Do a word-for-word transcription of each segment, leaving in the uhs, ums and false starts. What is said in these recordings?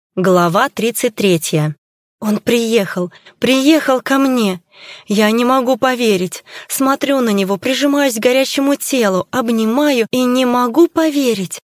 Глава тридцать третья. Он приехал, приехал ко мне. Я не могу поверить. Смотрю на него, прижимаюсь к горячему телу, обнимаю и не могу поверить.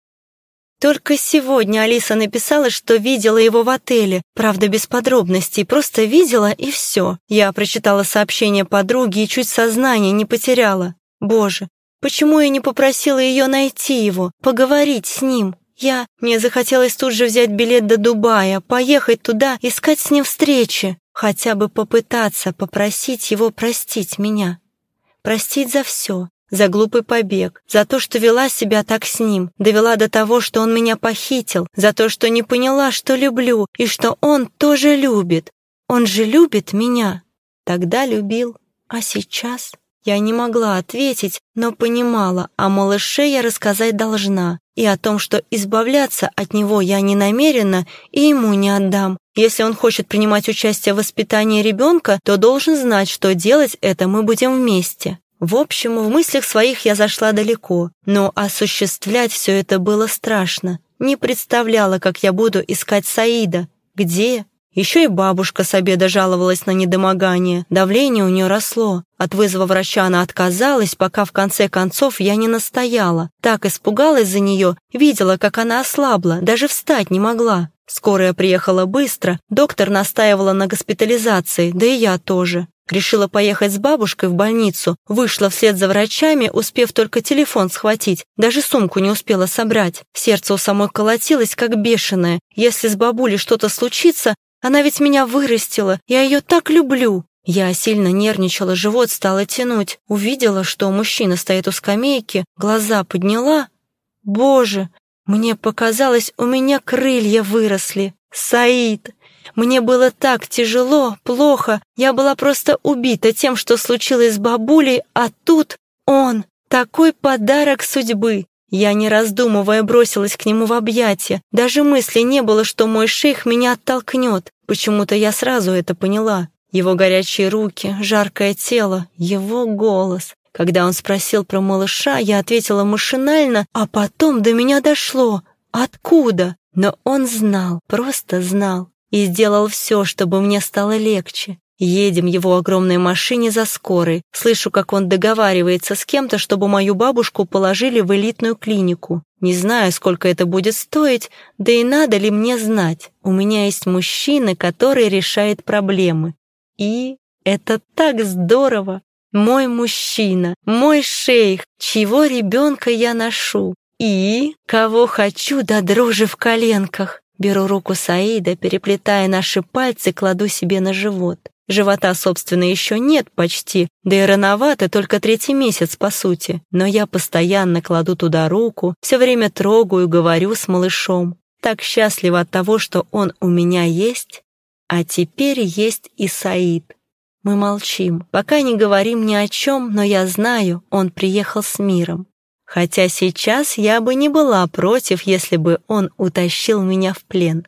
Только сегодня Алиса написала, что видела его в отеле. Правда, без подробностей, просто видела и все. Я прочитала сообщение подруги и чуть сознание не потеряла. Боже, почему я не попросила ее найти его, поговорить с ним? Я... Мне захотелось тут же взять билет до Дубая, поехать туда, искать с ним встречи, хотя бы попытаться попросить его простить меня. Простить за все, за глупый побег, за то, что вела себя так с ним, довела до того, что он меня похитил, за то, что не поняла, что люблю, и что он тоже любит. Он же любит меня. Тогда любил, а сейчас... Я не могла ответить, но понимала, о малыше я рассказать должна, и о том, что избавляться от него я не намерена и ему не отдам. Если он хочет принимать участие в воспитании ребенка, то должен знать, что делать это мы будем вместе. В общем, в мыслях своих я зашла далеко, но осуществлять все это было страшно. Не представляла, как я буду искать Саида. Где? Еще и бабушка с обеда жаловалась на недомогание. Давление у нее росло. От вызова врача она отказалась, пока в конце концов я не настояла. Так испугалась за нее, видела, как она ослабла, даже встать не могла. Скорая приехала быстро, доктор настаивала на госпитализации, да и я тоже. Решила поехать с бабушкой в больницу, вышла вслед за врачами, успев только телефон схватить, даже сумку не успела собрать. Сердце у самой колотилось, как бешеное. Если с бабулей что-то случится, она ведь меня вырастила, я ее так люблю. Я сильно нервничала, живот стало тянуть. Увидела, что мужчина стоит у скамейки, глаза подняла. Боже, мне показалось, у меня крылья выросли. Саид! Мне было так тяжело, плохо. Я была просто убита тем, что случилось с бабулей, а тут он, такой подарок судьбы. Я, не раздумывая, бросилась к нему в объятия. Даже мысли не было, что мой шейх меня оттолкнет. Почему-то я сразу это поняла. Его горячие руки, жаркое тело, его голос. Когда он спросил про малыша, я ответила машинально, а потом до меня дошло. Откуда? Но он знал, просто знал. И сделал все, чтобы мне стало легче. Едем в его огромной машине за скорой. Слышу, как он договаривается с кем-то, чтобы мою бабушку положили в элитную клинику. Не знаю, сколько это будет стоить, да и надо ли мне знать. У меня есть мужчина, который решает проблемы. И это так здорово. Мой мужчина, мой шейх, чьего ребенка я ношу. И кого хочу до дрожи в коленках. Беру руку Саида, переплетая наши пальцы, кладу себе на живот. Живота, собственно, еще нет почти, да и рановато, только третий месяц, по сути. Но я постоянно кладу туда руку, все время трогаю, говорю с малышом. Так счастлива от того, что он у меня есть, а теперь есть и Саид. Мы молчим, пока не говорим ни о чем, но я знаю, он приехал с миром. Хотя сейчас я бы не была против, если бы он утащил меня в плен.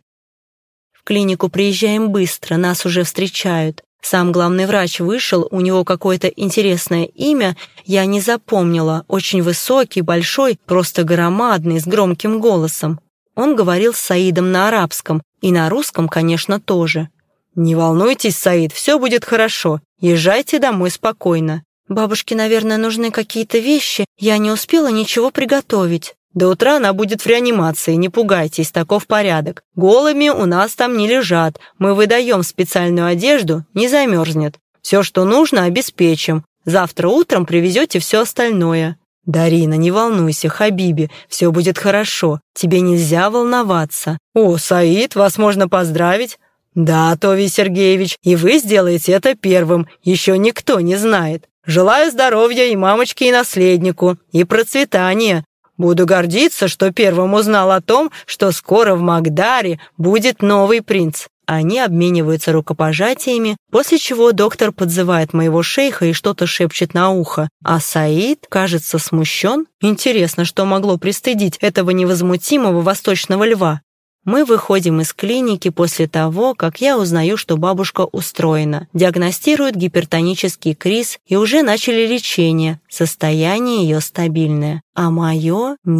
В клинику приезжаем быстро, нас уже встречают. Сам главный врач вышел, у него какое-то интересное имя, я не запомнила, очень высокий, большой, просто громадный, с громким голосом. Он говорил с Саидом на арабском, и на русском, конечно, тоже. «Не волнуйтесь, Саид, все будет хорошо, езжайте домой спокойно». Бабушке, наверное, нужны какие-то вещи, я не успела ничего приготовить. До утра она будет в реанимации, не пугайтесь, таков порядок. Голыми у нас там не лежат, мы выдаем специальную одежду, не замерзнет. Все, что нужно, обеспечим. Завтра утром привезете все остальное. Дарина, не волнуйся, Хабиби, все будет хорошо, тебе нельзя волноваться. О, Саид, вас можно поздравить. Да, Тови Сергеевич, и вы сделаете это первым, еще никто не знает. Желаю здоровья и мамочке, и наследнику, и процветания. Буду гордиться, что первым узнал о том, что скоро в Магдаре будет новый принц. Они обмениваются рукопожатиями, после чего доктор подзывает моего шейха и что-то шепчет на ухо. А Саид, кажется, смущен. Интересно, что могло пристыдить этого невозмутимого восточного льва. Мы выходим из клиники после того, как я узнаю, что бабушка устроена. Диагностируют гипертонический криз и уже начали лечение. Состояние ее стабильное. А мое нет.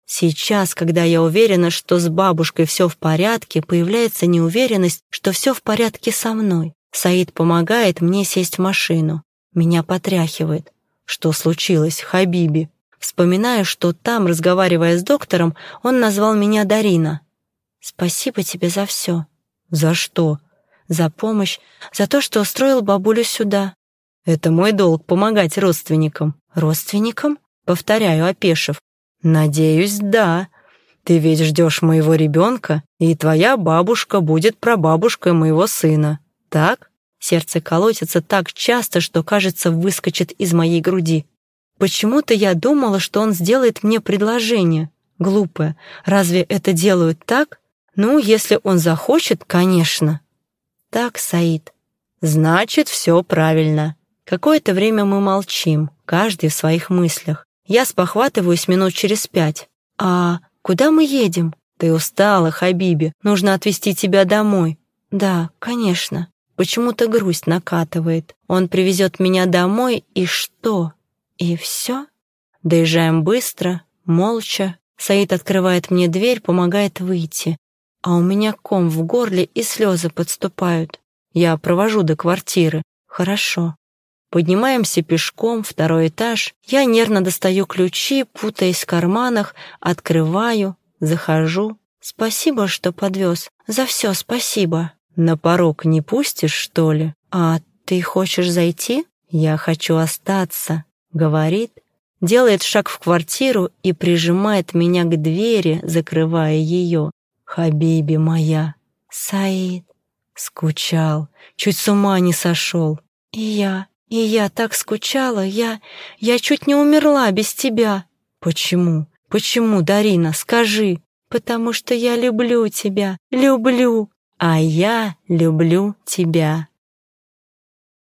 Сейчас, когда я уверена, что с бабушкой все в порядке, появляется неуверенность, что все в порядке со мной. Саид помогает мне сесть в машину. Меня потряхивает. Что случилось, Хабиби? Вспоминаю, что там, разговаривая с доктором, он назвал меня Дарина. Спасибо тебе за все. За что? За помощь, за то, что устроил бабулю сюда. Это мой долг — помогать родственникам. Родственникам? Повторяю, опешив. Надеюсь, да. Ты ведь ждешь моего ребенка, и твоя бабушка будет прабабушкой моего сына. Так? Сердце колотится так часто, что, кажется, выскочит из моей груди. Почему-то я думала, что он сделает мне предложение. Глупое. Разве это делают так? Ну, если он захочет, конечно. Так, Саид. Значит, все правильно. Какое-то время мы молчим, каждый в своих мыслях. Я спохватываюсь минут через пять. А куда мы едем? Ты устала, Хабиби. Нужно отвезти тебя домой. Да, конечно. Почему-то грусть накатывает. Он привезет меня домой, и что? И все? Доезжаем быстро, молча. Саид открывает мне дверь, помогает выйти. А у меня ком в горле и слезы подступают. Я провожу до квартиры. Хорошо. Поднимаемся пешком, второй этаж. Я нервно достаю ключи, путаясь в карманах, открываю, захожу. Спасибо, что подвез. За все спасибо. На порог не пустишь, что ли? А ты хочешь зайти? Я хочу остаться, говорит. Делает шаг в квартиру и прижимает меня к двери, закрывая ее. Хабиби моя. Саид. Скучал. Чуть с ума не сошел. И я. И я так скучала, я... я чуть не умерла без тебя. Почему? Почему, Дарина, скажи? Потому что я люблю тебя, люблю. А я люблю тебя.